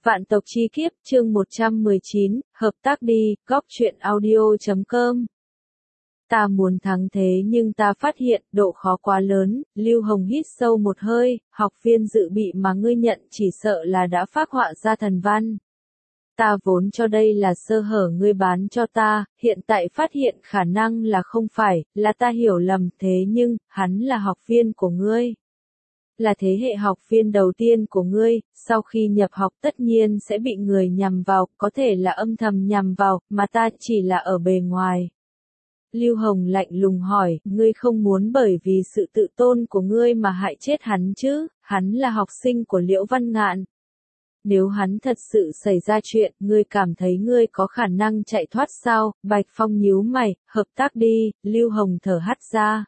Vạn tộc chi kiếp, chương 119, hợp tác đi, góc truyện audio.com. Ta muốn thắng thế nhưng ta phát hiện độ khó quá lớn. Lưu Hồng hít sâu một hơi, học viên dự bị mà ngươi nhận chỉ sợ là đã phác họa ra thần văn. Ta vốn cho đây là sơ hở ngươi bán cho ta, hiện tại phát hiện khả năng là không phải, là ta hiểu lầm, thế nhưng, hắn là học viên của ngươi. Là thế hệ học viên đầu tiên của ngươi, sau khi nhập học tất nhiên sẽ bị người nhằm vào, có thể là âm thầm nhằm vào, mà ta chỉ là ở bề ngoài. Lưu Hồng lạnh lùng hỏi, ngươi không muốn bởi vì sự tự tôn của ngươi mà hại chết hắn chứ, hắn là học sinh của Liễu Văn Ngạn. Nếu hắn thật sự xảy ra chuyện, ngươi cảm thấy ngươi có khả năng chạy thoát sao? Bạch Phong nhíu mày, hợp tác đi, Lưu Hồng thở hắt ra.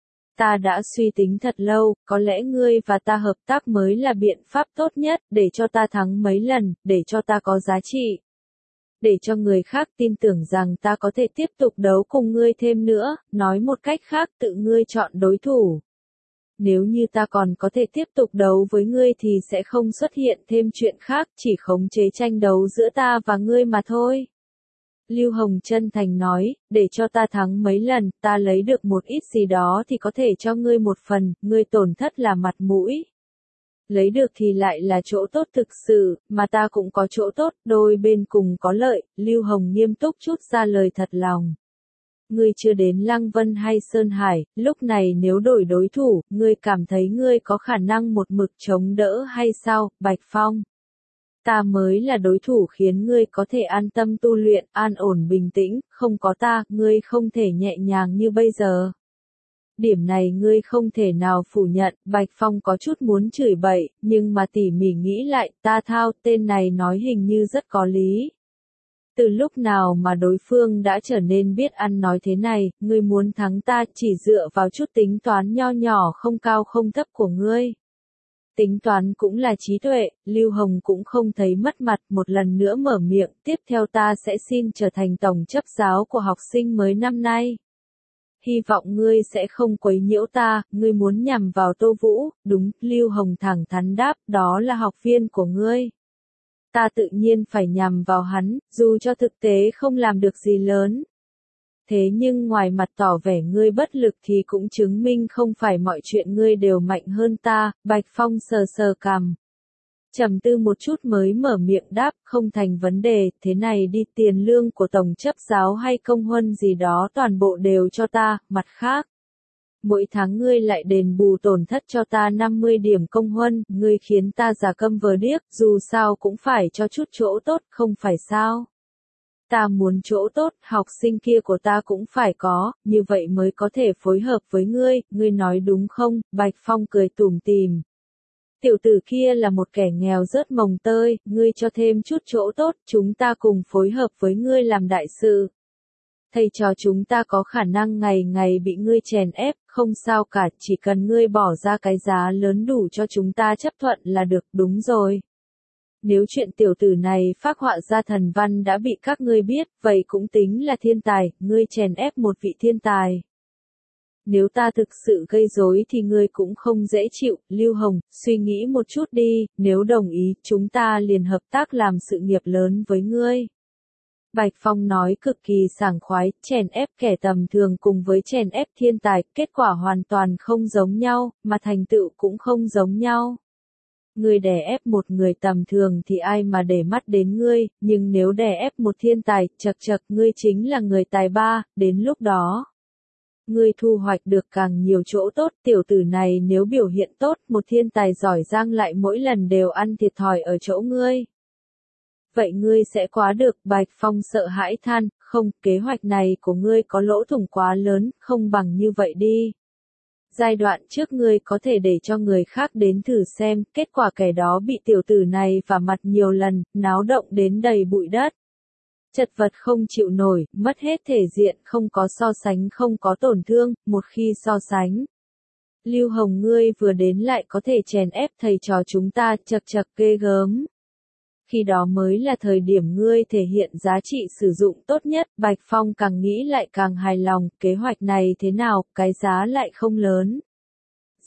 Ta đã suy tính thật lâu, có lẽ ngươi và ta hợp tác mới là biện pháp tốt nhất, để cho ta thắng mấy lần, để cho ta có giá trị. Để cho người khác tin tưởng rằng ta có thể tiếp tục đấu cùng ngươi thêm nữa, nói một cách khác tự ngươi chọn đối thủ. Nếu như ta còn có thể tiếp tục đấu với ngươi thì sẽ không xuất hiện thêm chuyện khác, chỉ khống chế tranh đấu giữa ta và ngươi mà thôi. Lưu Hồng chân thành nói, để cho ta thắng mấy lần, ta lấy được một ít gì đó thì có thể cho ngươi một phần, ngươi tổn thất là mặt mũi. Lấy được thì lại là chỗ tốt thực sự, mà ta cũng có chỗ tốt, đôi bên cùng có lợi, Lưu Hồng nghiêm túc chút ra lời thật lòng. Ngươi chưa đến Lăng Vân hay Sơn Hải, lúc này nếu đổi đối thủ, ngươi cảm thấy ngươi có khả năng một mực chống đỡ hay sao, Bạch Phong? Ta mới là đối thủ khiến ngươi có thể an tâm tu luyện, an ổn bình tĩnh, không có ta, ngươi không thể nhẹ nhàng như bây giờ. Điểm này ngươi không thể nào phủ nhận, Bạch Phong có chút muốn chửi bậy, nhưng mà tỉ mỉ nghĩ lại, ta thao, tên này nói hình như rất có lý. Từ lúc nào mà đối phương đã trở nên biết ăn nói thế này, ngươi muốn thắng ta chỉ dựa vào chút tính toán nho nhỏ không cao không thấp của ngươi. Tính toán cũng là trí tuệ, Lưu Hồng cũng không thấy mất mặt, một lần nữa mở miệng, tiếp theo ta sẽ xin trở thành tổng chấp giáo của học sinh mới năm nay. Hy vọng ngươi sẽ không quấy nhiễu ta, ngươi muốn nhằm vào Tô Vũ, đúng, Lưu Hồng thẳng thắn đáp, đó là học viên của ngươi. Ta tự nhiên phải nhằm vào hắn, dù cho thực tế không làm được gì lớn. Thế nhưng ngoài mặt tỏ vẻ ngươi bất lực thì cũng chứng minh không phải mọi chuyện ngươi đều mạnh hơn ta, Bạch Phong sờ sờ cằm. Trầm tư một chút mới mở miệng đáp, không thành vấn đề, thế này đi, tiền lương của tổng chấp giáo hay công huân gì đó toàn bộ đều cho ta, mặt khác. Mỗi tháng ngươi lại đền bù tổn thất cho ta 50 điểm công huân, ngươi khiến ta giả câm vờ điếc, dù sao cũng phải cho chút chỗ tốt, không phải sao? Ta muốn chỗ tốt, học sinh kia của ta cũng phải có, như vậy mới có thể phối hợp với ngươi nói đúng không? Bạch Phong cười tủm tỉm. Tiểu tử kia là một kẻ nghèo rớt mồng tơi, ngươi cho thêm chút chỗ tốt, chúng ta cùng phối hợp với ngươi làm đại sự. Thầy trò chúng ta có khả năng ngày ngày bị ngươi chèn ép, không sao cả, chỉ cần ngươi bỏ ra cái giá lớn đủ cho chúng ta chấp thuận là được, đúng rồi. Nếu chuyện tiểu tử này phác họa ra thần văn đã bị các ngươi biết, vậy cũng tính là thiên tài, ngươi chèn ép một vị thiên tài. Nếu ta thực sự gây rối thì ngươi cũng không dễ chịu, Lưu Hồng, suy nghĩ một chút đi, nếu đồng ý, chúng ta liền hợp tác làm sự nghiệp lớn với ngươi. Bạch Phong nói cực kỳ sảng khoái, chèn ép kẻ tầm thường cùng với chèn ép thiên tài, kết quả hoàn toàn không giống nhau, mà thành tựu cũng không giống nhau. Ngươi đè ép một người tầm thường thì ai mà để mắt đến ngươi, nhưng nếu đè ép một thiên tài, chậc chậc, ngươi chính là người tài ba, đến lúc đó. Ngươi thu hoạch được càng nhiều chỗ tốt, tiểu tử này nếu biểu hiện tốt, một thiên tài giỏi giang lại mỗi lần đều ăn thiệt thòi ở chỗ ngươi. Vậy ngươi sẽ quá được, Bạch Phong sợ hãi than, không, kế hoạch này của ngươi có lỗ thủng quá lớn, không bằng như vậy đi. Giai đoạn trước ngươi có thể để cho người khác đến thử xem, kết quả kẻ đó bị tiểu tử này vả mặt nhiều lần, náo động đến đầy bụi đất. Chật vật không chịu nổi, mất hết thể diện, không có so sánh, không có tổn thương, một khi so sánh. Lưu Hồng ngươi vừa đến lại có thể chèn ép thầy trò chúng ta, chậc chậc ghê gớm. Khi đó mới là thời điểm ngươi thể hiện giá trị sử dụng tốt nhất, Bạch Phong càng nghĩ lại càng hài lòng, kế hoạch này thế nào, cái giá lại không lớn.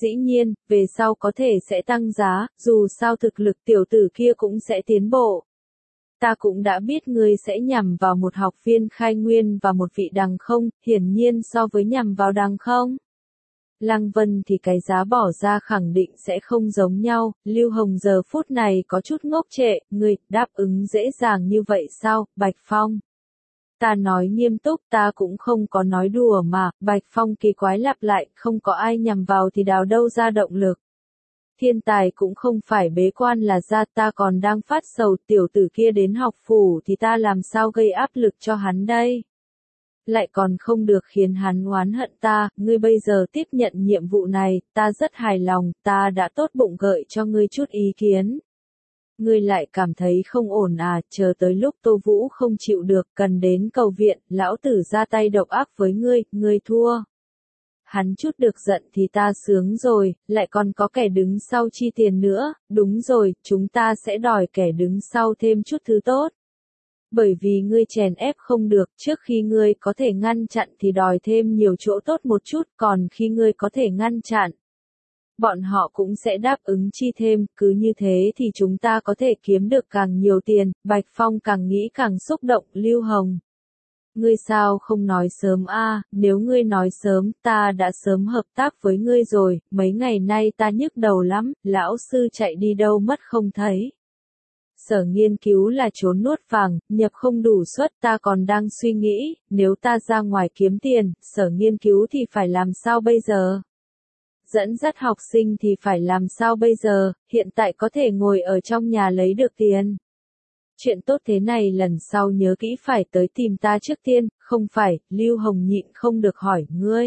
Dĩ nhiên, về sau có thể sẽ tăng giá, dù sao thực lực tiểu tử kia cũng sẽ tiến bộ. Ta cũng đã biết ngươi sẽ nhằm vào một học viên khai nguyên và một vị đằng không, hiển nhiên so với nhằm vào đằng không. Lăng Vân thì cái giá bỏ ra khẳng định sẽ không giống nhau, Lưu Hồng giờ phút này có chút ngốc trệ, ngươi đáp ứng dễ dàng như vậy sao, Bạch Phong? Ta nói nghiêm túc, ta cũng không có nói đùa mà, Bạch Phong kỳ quái lặp lại, không có ai nhằm vào thì đào đâu ra động lực. Thiên tài cũng không phải bế quan là ra, ta còn đang phát sầu tiểu tử kia đến học phủ thì ta làm sao gây áp lực cho hắn đây. Lại còn không được khiến hắn oán hận ta, ngươi bây giờ tiếp nhận nhiệm vụ này, ta rất hài lòng, ta đã tốt bụng gợi cho ngươi chút ý kiến. Ngươi lại cảm thấy không ổn à, chờ tới lúc Tô Vũ không chịu được, cần đến cầu viện, lão tử ra tay độc ác với ngươi thua. Hắn chút được giận thì ta sướng rồi, lại còn có kẻ đứng sau chi tiền nữa, đúng rồi, chúng ta sẽ đòi kẻ đứng sau thêm chút thứ tốt. Bởi vì ngươi chèn ép không được, trước khi ngươi có thể ngăn chặn thì đòi thêm nhiều chỗ tốt một chút, còn khi ngươi có thể ngăn chặn, bọn họ cũng sẽ đáp ứng chi thêm, cứ như thế thì chúng ta có thể kiếm được càng nhiều tiền. Bạch Phong càng nghĩ càng xúc động. Lưu Hồng, ngươi sao không nói sớm a? Nếu ngươi nói sớm, ta đã sớm hợp tác với ngươi rồi, mấy ngày nay ta nhức đầu lắm, lão sư chạy đi đâu mất không thấy. Sở nghiên cứu là trốn nuốt vàng, nhập không đủ suất, ta còn đang suy nghĩ, nếu ta ra ngoài kiếm tiền, sở nghiên cứu thì phải làm sao bây giờ? Dẫn dắt học sinh thì phải làm sao bây giờ, hiện tại có thể ngồi ở trong nhà lấy được tiền. Chuyện tốt thế này lần sau nhớ kỹ phải tới tìm ta trước tiên, không phải, Lưu Hồng nhịn không được hỏi,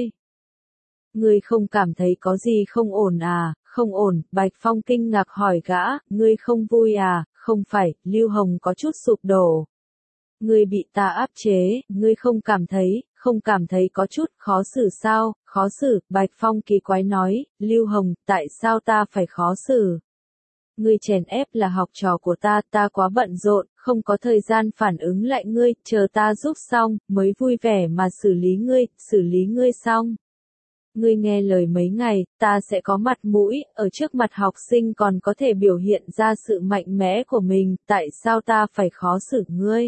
ngươi không cảm thấy có gì không ổn à, không ổn, Bạch Phong kinh ngạc hỏi gã, ngươi không vui à, không phải, Lưu Hồng có chút sụp đổ. Ngươi bị ta áp chế, ngươi không cảm thấy có chút khó xử sao, khó xử, Bạch Phong kỳ quái nói, Lưu Hồng, tại sao ta phải khó xử? Ngươi chèn ép là học trò của ta, ta quá bận rộn, không có thời gian phản ứng lại ngươi, chờ ta giúp xong, mới vui vẻ mà xử lý ngươi xong. Ngươi nghe lời mấy ngày, ta sẽ có mặt mũi, ở trước mặt học sinh còn có thể biểu hiện ra sự mạnh mẽ của mình, tại sao ta phải khó xử ngươi?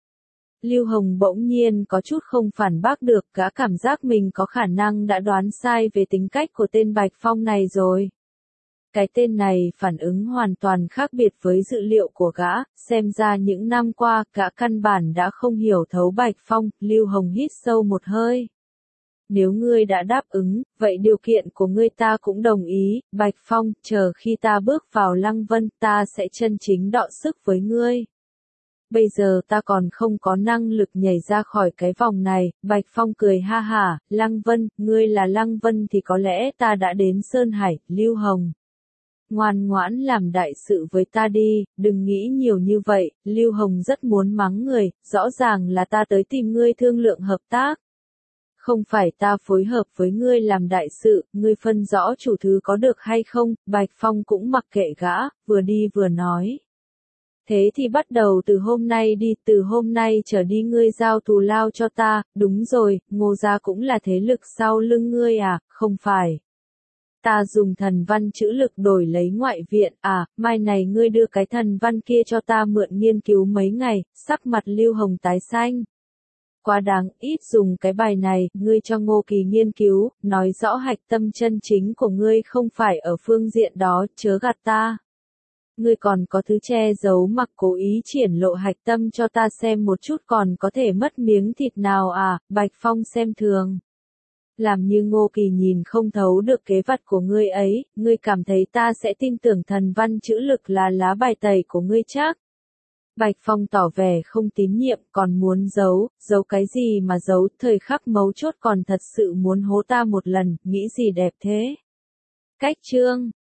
Lưu Hồng bỗng nhiên có chút không phản bác được, gã cảm giác mình có khả năng đã đoán sai về tính cách của tên Bạch Phong này rồi. Cái tên này phản ứng hoàn toàn khác biệt với dự liệu của gã, xem ra những năm qua, gã căn bản đã không hiểu thấu Bạch Phong. Lưu Hồng hít sâu một hơi. Nếu ngươi đã đáp ứng, vậy điều kiện của ngươi ta cũng đồng ý, Bạch Phong, chờ khi ta bước vào Lăng Vân, ta sẽ chân chính đọ sức với ngươi. Bây giờ ta còn không có năng lực nhảy ra khỏi cái vòng này, Bạch Phong cười ha hả, Lăng Vân, ngươi là Lăng Vân thì có lẽ ta đã đến Sơn Hải. Lưu Hồng, ngoan ngoãn làm đại sự với ta đi, đừng nghĩ nhiều như vậy. Lưu Hồng rất muốn mắng người, rõ ràng là ta tới tìm ngươi thương lượng hợp tác. Không phải ta phối hợp với ngươi làm đại sự, ngươi phân rõ chủ thứ có được hay không? Bạch Phong cũng mặc kệ gã, vừa đi vừa nói. Thế thì bắt đầu từ hôm nay đi, từ hôm nay trở đi ngươi giao thù lao cho ta, đúng rồi, Ngô gia cũng là thế lực sau lưng ngươi à, không phải. Ta dùng thần văn chữ lực đổi lấy ngoại viện, à, mai này ngươi đưa cái thần văn kia cho ta mượn nghiên cứu mấy ngày, sắc mặt Lưu Hồng tái xanh. Quá đáng, ít dùng cái bài này, ngươi cho Ngô Kỳ nghiên cứu, nói rõ hạch tâm chân chính của ngươi không phải ở phương diện đó, chớ gạt ta. Ngươi còn có thứ che giấu mặc cố ý triển lộ hạch tâm cho ta xem một chút còn có thể mất miếng thịt nào à, Bạch Phong xem thường. Làm như Ngô Kỳ nhìn không thấu được kế vật của ngươi ấy, ngươi cảm thấy ta sẽ tin tưởng thần văn chữ lực là lá bài tẩy của ngươi chắc. Bạch Phong tỏ vẻ không tín nhiệm, còn muốn giấu cái gì mà giấu, thời khắc mấu chốt còn thật sự muốn hố ta một lần, nghĩ gì đẹp thế. Cách chương